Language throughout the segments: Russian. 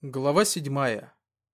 Глава 7.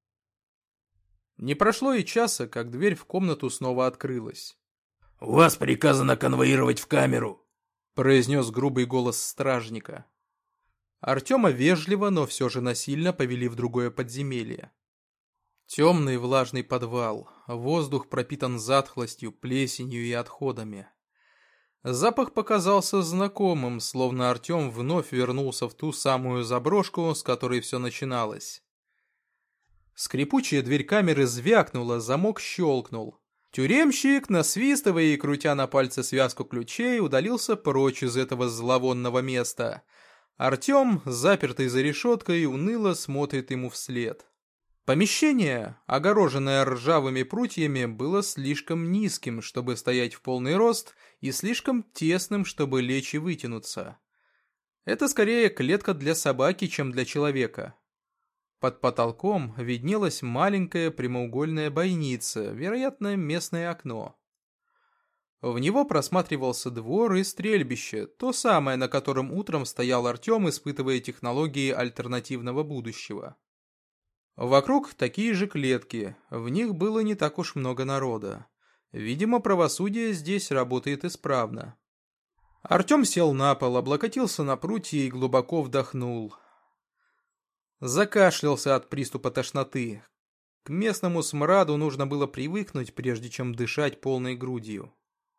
Не прошло и часа, как дверь в комнату снова открылась. «Вас приказано конвоировать в камеру», — произнес грубый голос стражника. Артема вежливо, но все же насильно повели в другое подземелье. Темный влажный подвал, воздух пропитан затхлостью, плесенью и отходами. Запах показался знакомым, словно Артем вновь вернулся в ту самую заброшку, с которой все начиналось. Скрипучая дверь камеры звякнула, замок щелкнул. Тюремщик, насвистывая и крутя на пальце связку ключей, удалился прочь из этого зловонного места. Артем, запертый за решеткой, уныло смотрит ему вслед. Помещение, огороженное ржавыми прутьями, было слишком низким, чтобы стоять в полный рост, и слишком тесным, чтобы лечь и вытянуться. Это скорее клетка для собаки, чем для человека. Под потолком виднелась маленькая прямоугольная бойница, вероятно, местное окно. В него просматривался двор и стрельбище, то самое, на котором утром стоял Артем, испытывая технологии альтернативного будущего. Вокруг такие же клетки, в них было не так уж много народа. Видимо, правосудие здесь работает исправно. Артем сел на пол, облокотился на прутья и глубоко вдохнул. Закашлялся от приступа тошноты. К местному смраду нужно было привыкнуть, прежде чем дышать полной грудью.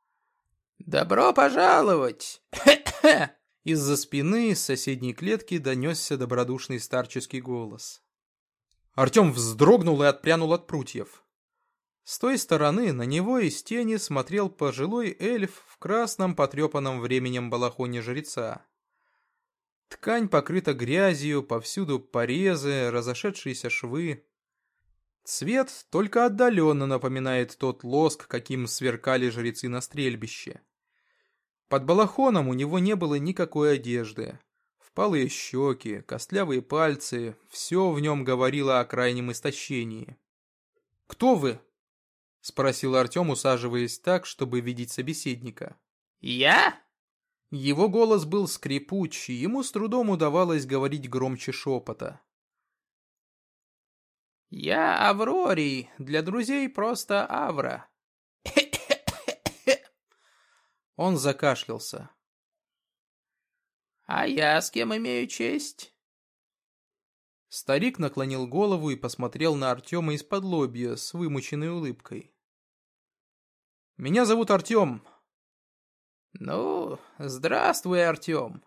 «Добро пожаловать!» Из-за спины из соседней клетки донесся добродушный старческий голос. Артем вздрогнул и отпрянул от прутьев. С той стороны на него из тени смотрел пожилой эльф в красном потрепанном временем балахоне жреца. Ткань покрыта грязью, повсюду порезы, разошедшиеся швы. Цвет только отдаленно напоминает тот лоск, каким сверкали жрецы на стрельбище. Под балахоном у него не было никакой одежды. Впалые щеки, костлявые пальцы, все в нем говорило о крайнем истощении. «Кто вы?» — спросил Артем, усаживаясь так, чтобы видеть собеседника. «Я?» Его голос был скрипуч, и ему с трудом удавалось говорить громче шепота. «Я Аврорий, для друзей просто Авра». Он закашлялся. «А я с кем имею честь?» Старик наклонил голову и посмотрел на Артема исподлобья с вымученной улыбкой. «Меня зовут Артем». «Ну, здравствуй, Артем.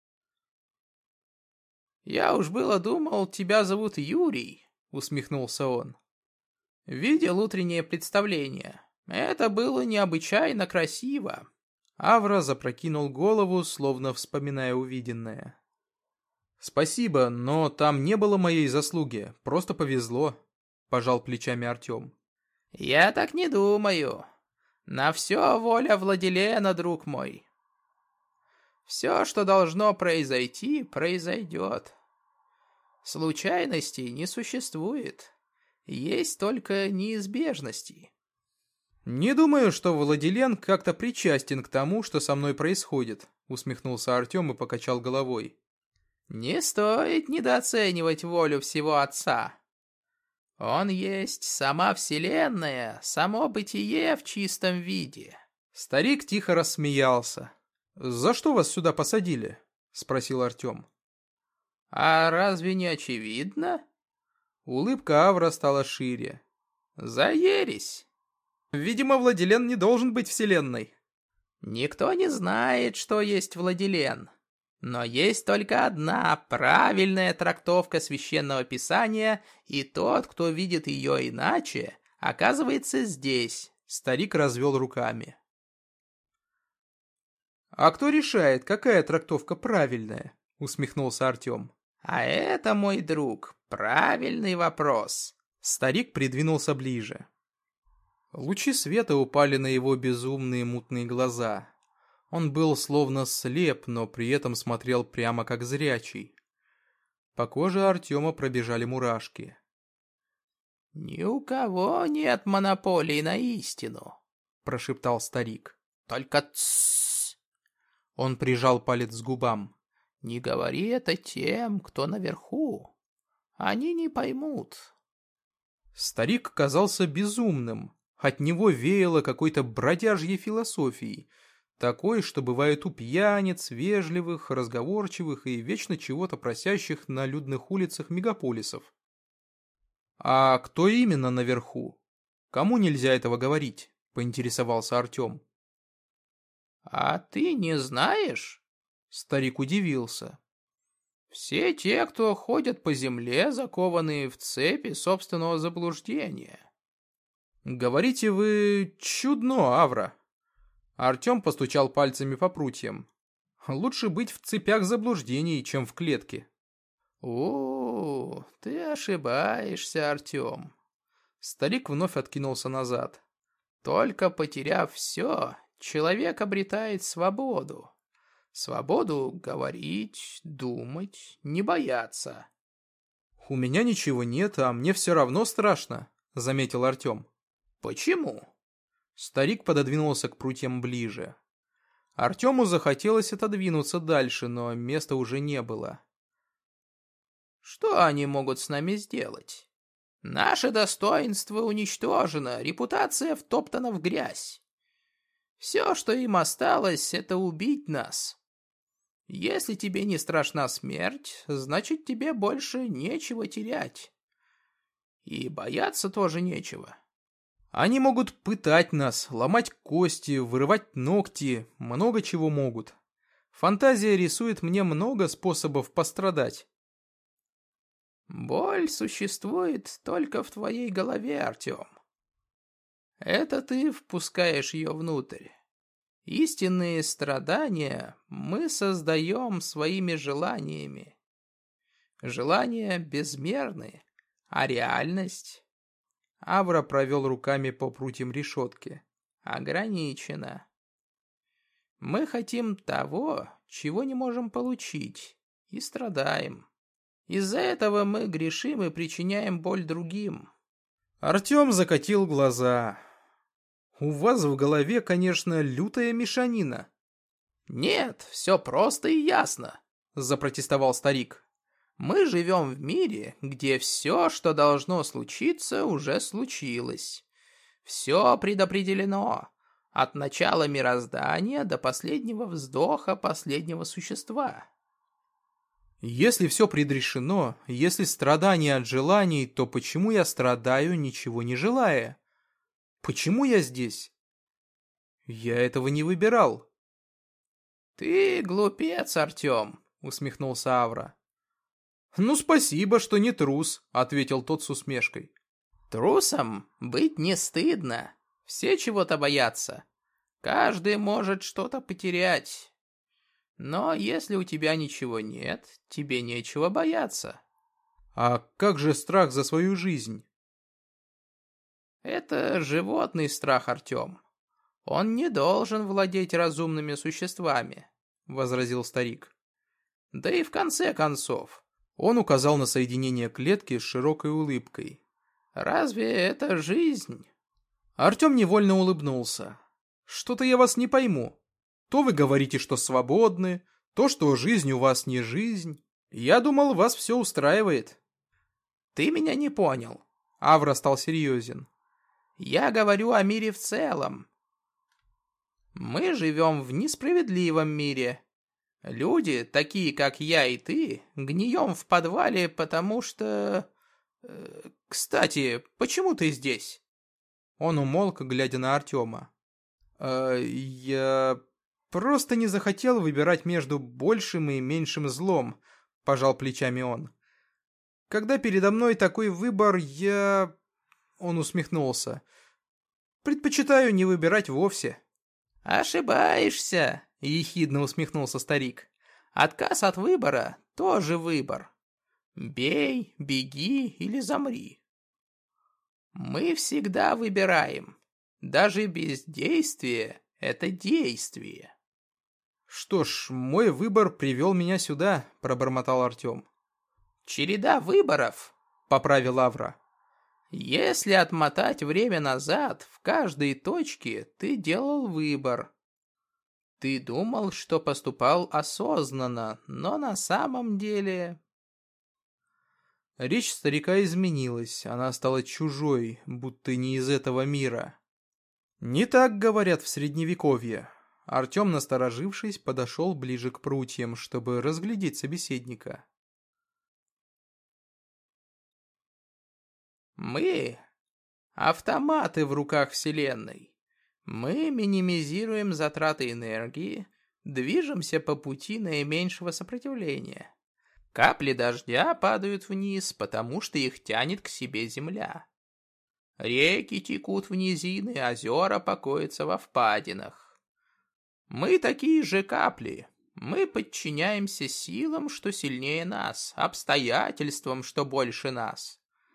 Я уж было думал, тебя зовут Юрий», — усмехнулся он. «Видел утреннее представление. Это было необычайно красиво». Авра запрокинул голову, словно вспоминая увиденное. «Спасибо, но там не было моей заслуги, просто повезло», — пожал плечами Артем. «Я так не думаю. На все воля Владилена, друг мой. Все, что должно произойти, произойдет. Случайностей не существует. Есть только неизбежности». «Не думаю, что Владилен как-то причастен к тому, что со мной происходит», — усмехнулся Артем и покачал головой. «Не стоит недооценивать волю всего Отца. Он есть сама Вселенная, само бытие в чистом виде». Старик тихо рассмеялся. «За что вас сюда посадили?» — спросил Артем. «А разве не очевидно?» Улыбка Авра стала шире. «За ересь». «Видимо, Владилен не должен быть вселенной». «Никто не знает, что есть Владилен. Но есть только одна правильная трактовка священного писания, и тот, кто видит ее иначе, оказывается здесь». Старик развел руками. «А кто решает, какая трактовка правильная?» — усмехнулся Артем. «А это, мой друг, правильный вопрос». Старик придвинулся ближе. Лучи света упали на его безумные мутные глаза. Он был словно слеп, но при этом смотрел прямо как зрячий. По коже Артема пробежали мурашки. «Ни у кого нет монополии на истину», — прошептал старик. «Только тссс». Он прижал палец к губам. «Не говори это тем, кто наверху. Они не поймут. Старик казался безумным. От него веяло какой-то бродяжьей философией, такой, что бывает у пьяниц, вежливых, разговорчивых и вечно чего-то просящих на людных улицах мегаполисов. «А кто именно наверху? Кому нельзя этого говорить?» — поинтересовался Артем. А ты не знаешь? Старик удивился. Все те, кто ходят по земле, закованные в цепи собственного заблуждения. Говорите вы чудно, Авра. Артем постучал пальцами по прутьям. Лучше быть в цепях заблуждений, чем в клетке. О, ты ошибаешься, Артем. Старик вновь откинулся назад. Только потеряв все, человек обретает свободу. Свободу говорить, думать, не бояться. «У меня ничего нет, а мне все равно страшно», — заметил Артем. «Почему?» Старик пододвинулся к прутьям ближе. Артему захотелось отодвинуться дальше, но места уже не было. «Что они могут с нами сделать? Наше достоинство уничтожено, репутация втоптана в грязь. Все, что им осталось, это убить нас. Если тебе не страшна смерть, значит, тебе больше нечего терять. И бояться тоже нечего». Они могут пытать нас, ломать кости, вырывать ногти, много чего могут. Фантазия рисует мне много способов пострадать. Боль существует только в твоей голове, Артем. Это ты впускаешь ее внутрь. Истинные страдания мы создаем своими желаниями. Желания безмерны, а реальность... Авра провел руками по прутьям решетки. Ограничена. Мы хотим того, чего не можем получить, и страдаем. Из-за этого мы грешим и причиняем боль другим. Артем закатил глаза. У вас в голове, конечно, лютая мешанина. Нет, все просто и ясно, запротестовал старик. Мы живем в мире, где все, что должно случиться, уже случилось. Все предопределено. От начала мироздания до последнего вздоха последнего существа. Если все предрешено, если страдание от желаний, то почему я страдаю, ничего не желая? Почему я здесь? Я этого не выбирал. Ты глупец, Артем, усмехнулся Авра. Ну, спасибо, что не трус, ответил тот с усмешкой. Трусом быть не стыдно. Все чего-то боятся. Каждый может что-то потерять. Но если у тебя ничего нет, тебе нечего бояться. А как же страх за свою жизнь? Это животный страх, Артем. Он не должен владеть разумными существами, возразил старик. Да и в конце концов, он указал на соединение клетки с широкой улыбкой. Разве это жизнь? Артем невольно улыбнулся. Что-то я вас не пойму. То вы говорите, что свободны, то, что жизнь у вас не жизнь. Я думал, вас все устраивает. Ты меня не понял. Авра стал серьезен. Я говорю о мире в целом. Мы живем в несправедливом мире. Люди, такие как я и ты, гнием в подвале, потому что... Кстати, почему ты здесь? Он умолк, глядя на Артема. Я просто не захотел выбирать между большим и меньшим злом, пожал плечами он. Когда передо мной такой выбор, я... Он усмехнулся. Предпочитаю не выбирать вовсе. Ошибаешься, ехидно усмехнулся старик. Отказ от выбора тоже выбор. Бей, беги или замри. Мы всегда выбираем. Даже бездействие — это действие. Что ж, мой выбор привел меня сюда, пробормотал Артем. Череда выборов, поправил Авра. Если отмотать время назад, в каждой точке ты делал выбор. Ты думал, что поступал осознанно, но на самом деле... Речь старика изменилась, она стала чужой, будто не из этого мира. Не так говорят в Средневековье. Артем, насторожившись, подошел ближе к прутьям, чтобы разглядеть собеседника. Мы — автоматы в руках Вселенной. Мы минимизируем затраты энергии, движемся по пути наименьшего сопротивления. Капли дождя падают вниз, потому что их тянет к себе земля. Реки текут в низины, озера покоятся во впадинах. Мы такие же капли. Мы подчиняемся силам, что сильнее нас, обстоятельствам, что больше нас.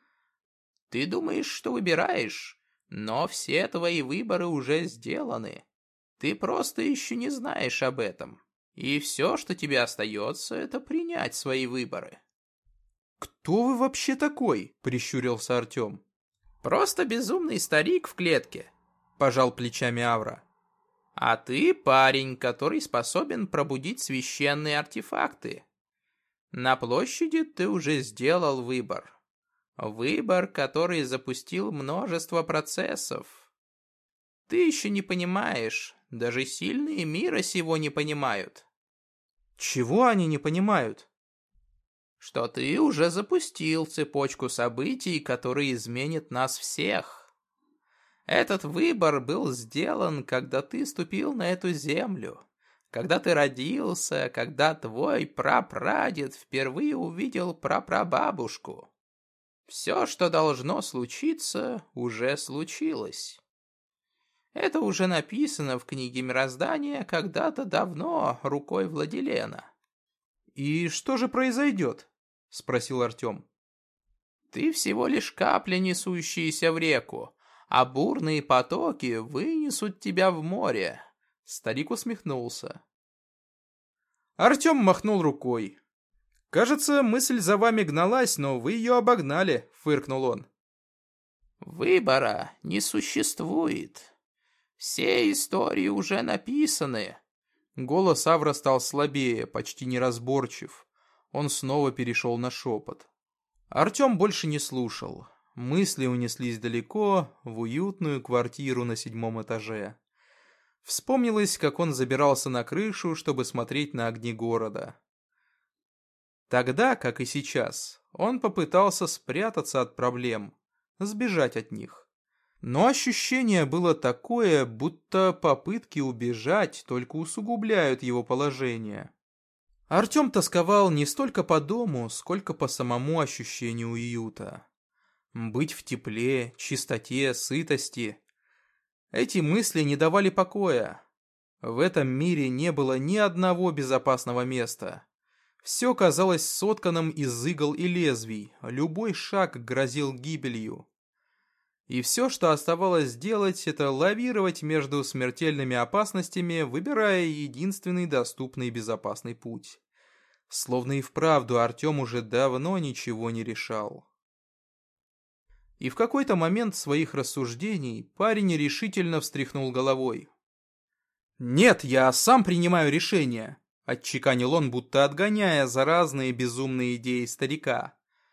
Ты думаешь, что выбираешь, но все твои выборы уже сделаны. Ты просто еще не знаешь об этом. И все, что тебе остается, это принять свои выборы. «Кто вы вообще такой?» — прищурился Артем. Просто безумный старик в клетке, Пожал плечами Авра. а ты парень, который способен пробудить священные артефакты. На площади ты уже сделал выбор. Выбор, который запустил множество процессов. Ты еще не понимаешь, даже сильные мира сего не понимают, Чего они не понимают? что ты уже запустил цепочку событий, которые изменят нас всех. Этот выбор был сделан, когда ты ступил на эту землю, когда ты родился, когда твой прапрадед впервые увидел прапрабабушку. Все, что должно случиться, уже случилось. Это уже написано в книге мироздания когда-то давно рукой Владилена. «И что же произойдет?» — спросил Артем. Ты всего лишь капля, несущаяся в реку, а бурные потоки вынесут тебя в море. Старик усмехнулся. Артем махнул рукой. «Кажется, мысль за вами гналась, но вы ее обогнали», — фыркнул он. Выбора не существует. Все истории уже написаны. Голос Авра стал слабее, почти неразборчив. Он снова перешел на шепот. Артем больше не слушал. Мысли унеслись далеко, в уютную квартиру на 7-м этаже. Вспомнилось, как он забирался на крышу, чтобы смотреть на огни города. Тогда, как и сейчас, он попытался спрятаться от проблем, сбежать от них. Но ощущение было такое, будто попытки убежать только усугубляют его положение. Артем тосковал не столько по дому, сколько по самому ощущению уюта. Быть в тепле, чистоте, сытости. Эти мысли не давали покоя. В этом мире не было ни одного безопасного места. Все казалось сотканным из игл и лезвий, любой шаг грозил гибелью. И все, что оставалось делать, это лавировать между смертельными опасностями, выбирая единственный доступный безопасный путь. Словно и вправду Артем уже давно ничего не решал. И в какой-то момент своих рассуждений парень решительно встряхнул головой. «Нет, я сам принимаю решение», — отчеканил он, будто отгоняя заразные безумные идеи старика.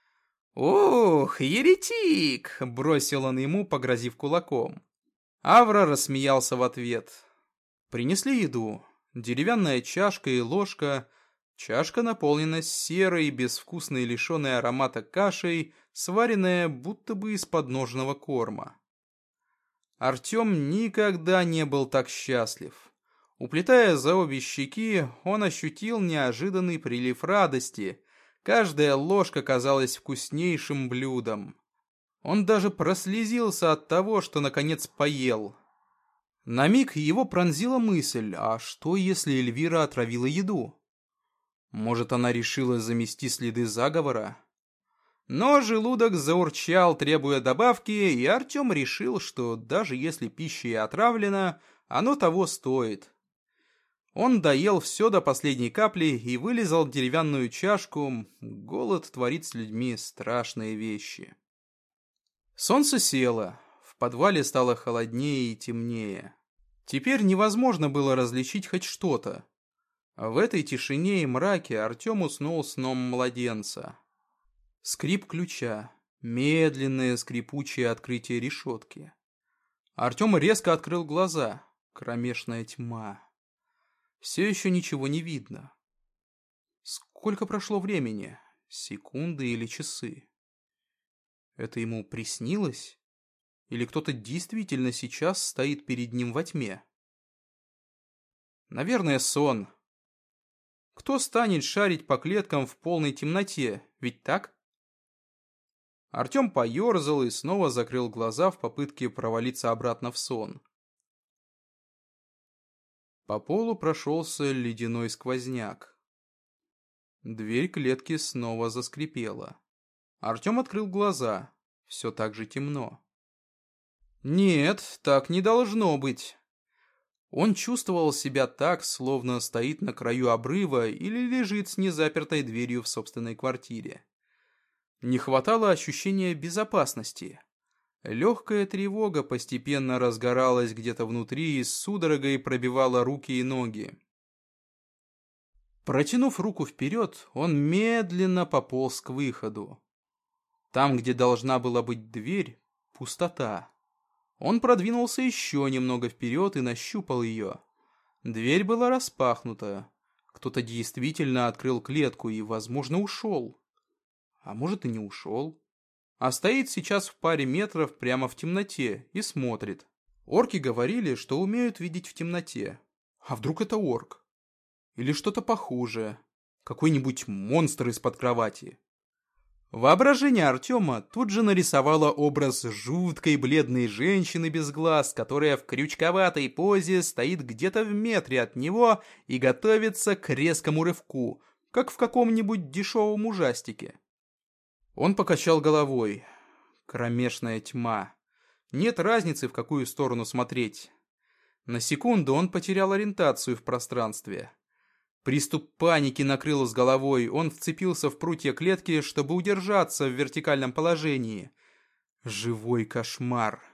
«Ух, еретик!» — бросил он ему, погрозив кулаком. Авра рассмеялся в ответ. Принесли еду. Деревянная чашка и ложка. Чашка наполнена серой, безвкусной, лишенной аромата кашей, сваренная будто бы из подножного корма. Артем никогда не был так счастлив. Уплетая за обе щеки, он ощутил неожиданный прилив радости. Каждая ложка казалась вкуснейшим блюдом. Он даже прослезился от того, что наконец поел. На миг его пронзила мысль, а что если Эльвира отравила еду? Может, она решила замести следы заговора? Но желудок заурчал, требуя добавки, и Артем решил, что даже если пища и отравлена, оно того стоит. Он доел все до последней капли и вылизал деревянную чашку. Голод творит с людьми страшные вещи. Солнце село, в подвале стало холоднее и темнее. Теперь невозможно было различить хоть что-то. В этой тишине и мраке Артем уснул сном младенца. Скрип ключа. Медленное скрипучее открытие решетки. Артем резко открыл глаза. Кромешная тьма. Все еще ничего не видно. Сколько прошло времени? Секунды или часы? Это ему приснилось? Или кто-то действительно сейчас стоит перед ним во тьме? Наверное, сон. Кто станет шарить по клеткам в полной темноте, ведь так? Артем поерзал и снова закрыл глаза в попытке провалиться обратно в сон. По полу прошелся ледяной сквозняк. Дверь клетки снова заскрипела. Артем открыл глаза. Все так же темно. Нет, так не должно быть. Он чувствовал себя так, словно стоит на краю обрыва или лежит с незапертой дверью в собственной квартире. Не хватало ощущения безопасности. Легкая тревога постепенно разгоралась где-то внутри и с судорогой пробивала руки и ноги. Протянув руку вперед, он медленно пополз к выходу. Там, где должна была быть дверь, пустота. Он продвинулся еще немного вперед и нащупал ее. Дверь была распахнута. Кто-то действительно открыл клетку и, возможно, ушел. А может и не ушел. А стоит сейчас в паре метров прямо в темноте и смотрит. Орки говорили, что умеют видеть в темноте. А вдруг это орк? Или что-то похуже. Какой-нибудь монстр из-под кровати. Воображение Артема тут же нарисовало образ жуткой бледной женщины без глаз, которая в крючковатой позе стоит где-то в метре от него и готовится к резкому рывку, как в каком-нибудь дешевом ужастике. Он покачал головой. Кромешная тьма. Нет разницы, в какую сторону смотреть. На секунду он потерял ориентацию в пространстве. Приступ паники накрыл с головой, он вцепился в прутья клетки, чтобы удержаться в вертикальном положении. Живой кошмар.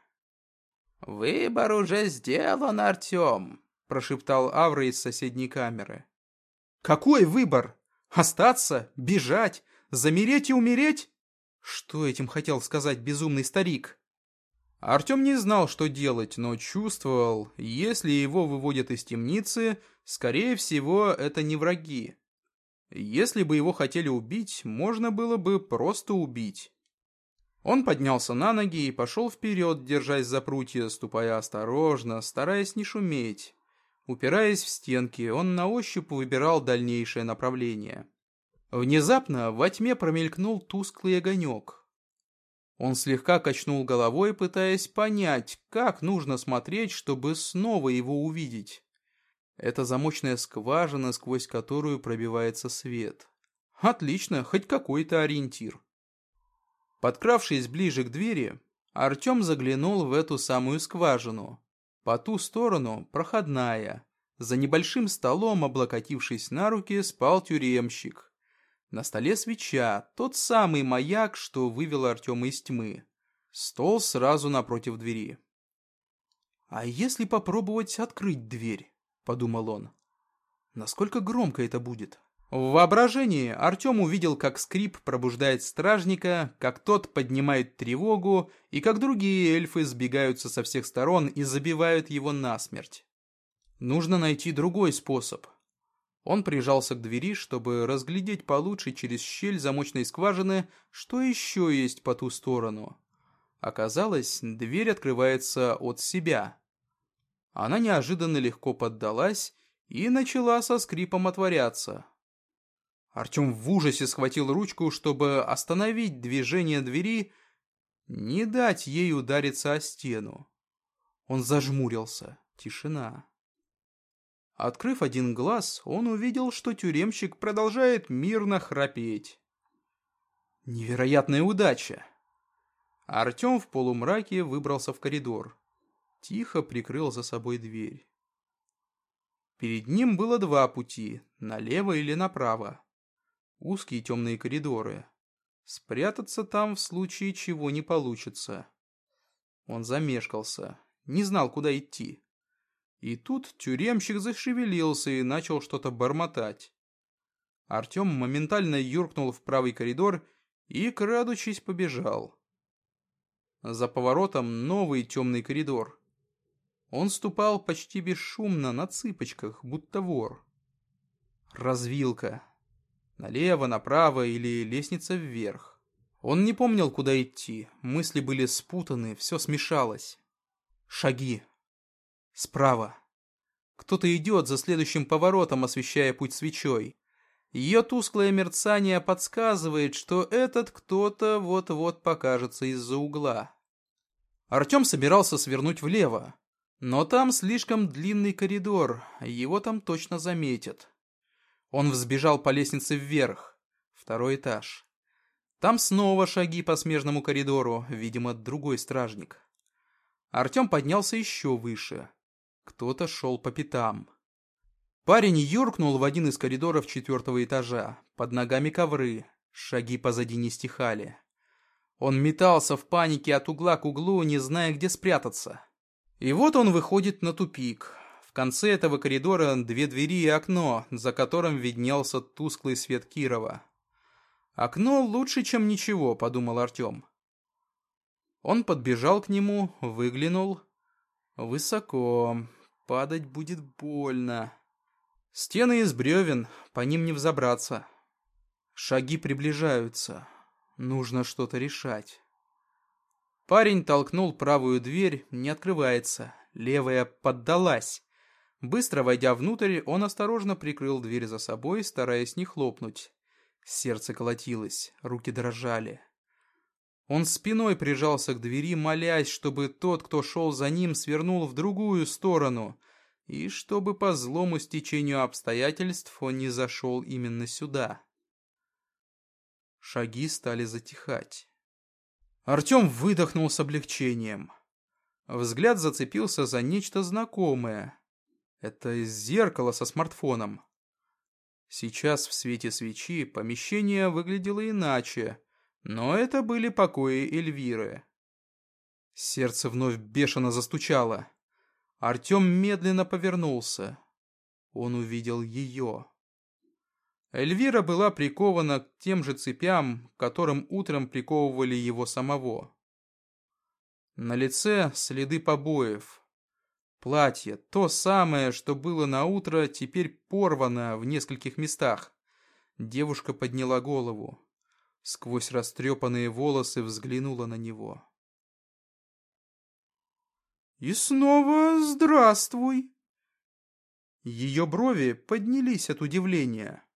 «Выбор уже сделан, Артем», — прошептал Авра из соседней камеры. «Какой выбор? Остаться? Бежать? Замереть и умереть?» Что этим хотел сказать безумный старик? Артем не знал, что делать, но чувствовал, если его выводят из темницы, скорее всего, это не враги. Если бы его хотели убить, можно было бы просто убить. Он поднялся на ноги и пошел вперед, держась за прутья, ступая осторожно, стараясь не шуметь. Упираясь в стенки, он на ощупь выбирал дальнейшее направление. Внезапно во тьме промелькнул тусклый огонек. Он слегка качнул головой, пытаясь понять, как нужно смотреть, чтобы снова его увидеть. Это замочная скважина, сквозь которую пробивается свет. Отлично, хоть какой-то ориентир. Подкравшись ближе к двери, Артем заглянул в эту самую скважину. По ту сторону проходная. За небольшим столом, облокотившись на руки, спал тюремщик. На столе свеча, тот самый маяк, что вывел Артема из тьмы. Стол сразу напротив двери. «А если попробовать открыть дверь?» – подумал он. «Насколько громко это будет?» В воображении Артем увидел, как скрип пробуждает стражника, как тот поднимает тревогу и как другие эльфы сбегаются со всех сторон и забивают его насмерть. Нужно найти другой способ. Он прижался к двери, чтобы разглядеть получше через щель замочной скважины, что еще есть по ту сторону. Оказалось, дверь открывается от себя. Она неожиданно легко поддалась и начала со скрипом отворяться. Артем в ужасе схватил ручку, чтобы остановить движение двери, не дать ей удариться о стену. Он зажмурился. Тишина. Открыв один глаз, он увидел, что тюремщик продолжает мирно храпеть. Невероятная удача! Артем в полумраке выбрался в коридор. Тихо прикрыл за собой дверь. Перед ним было два пути, налево или направо. Узкие темные коридоры. Спрятаться там в случае чего не получится. Он замешкался, не знал, куда идти. И тут тюремщик зашевелился и начал что-то бормотать. Артем моментально юркнул в правый коридор и, крадучись, побежал. За поворотом новый темный коридор. Он ступал почти бесшумно, на цыпочках, будто вор. Развилка. Налево, направо или лестница вверх. Он не помнил, куда идти. Мысли были спутаны, все смешалось. Шаги. Справа. Кто-то идет за следующим поворотом, освещая путь свечой. Ее тусклое мерцание подсказывает, что этот кто-то вот-вот покажется из-за угла. Артем собирался свернуть влево, но там слишком длинный коридор, его там точно заметят. Он взбежал по лестнице вверх, второй этаж. Там снова шаги по смежному коридору, видимо, другой стражник. Артем поднялся еще выше. Кто-то шел по пятам. Парень юркнул в один из коридоров 4-го этажа. Под ногами ковры. Шаги позади не стихали. Он метался в панике от угла к углу, не зная, где спрятаться. И вот он выходит на тупик. В конце этого коридора 2 двери и окно, за которым виднелся тусклый свет Кирова. «Окно лучше, чем ничего», — подумал Артем. Он подбежал к нему, выглянул. Высоко. Падать будет больно. Стены из бревен, по ним не взобраться. Шаги приближаются. Нужно что-то решать. Парень толкнул правую дверь, не открывается. Левая поддалась. Быстро войдя внутрь, он осторожно прикрыл дверь за собой, стараясь не хлопнуть. Сердце колотилось, руки дрожали. Он спиной прижался к двери, молясь, чтобы тот, кто шел за ним, свернул в другую сторону, и чтобы по злому стечению обстоятельств он не зашел именно сюда. Шаги стали затихать. Артем выдохнул с облегчением. Взгляд зацепился за нечто знакомое. Это зеркало со смартфоном. Сейчас в свете свечи помещение выглядело иначе, но это были покои Эльвиры. Сердце вновь бешено застучало. Артем медленно повернулся. Он увидел ее. Эльвира была прикована к тем же цепям, к которым утром приковывали его самого. На лице следы побоев. Платье, то самое, что было на утро, теперь порвано в нескольких местах. Девушка подняла голову. Сквозь растрепанные волосы взглянула на него. «И снова здравствуй!» Ее брови поднялись от удивления.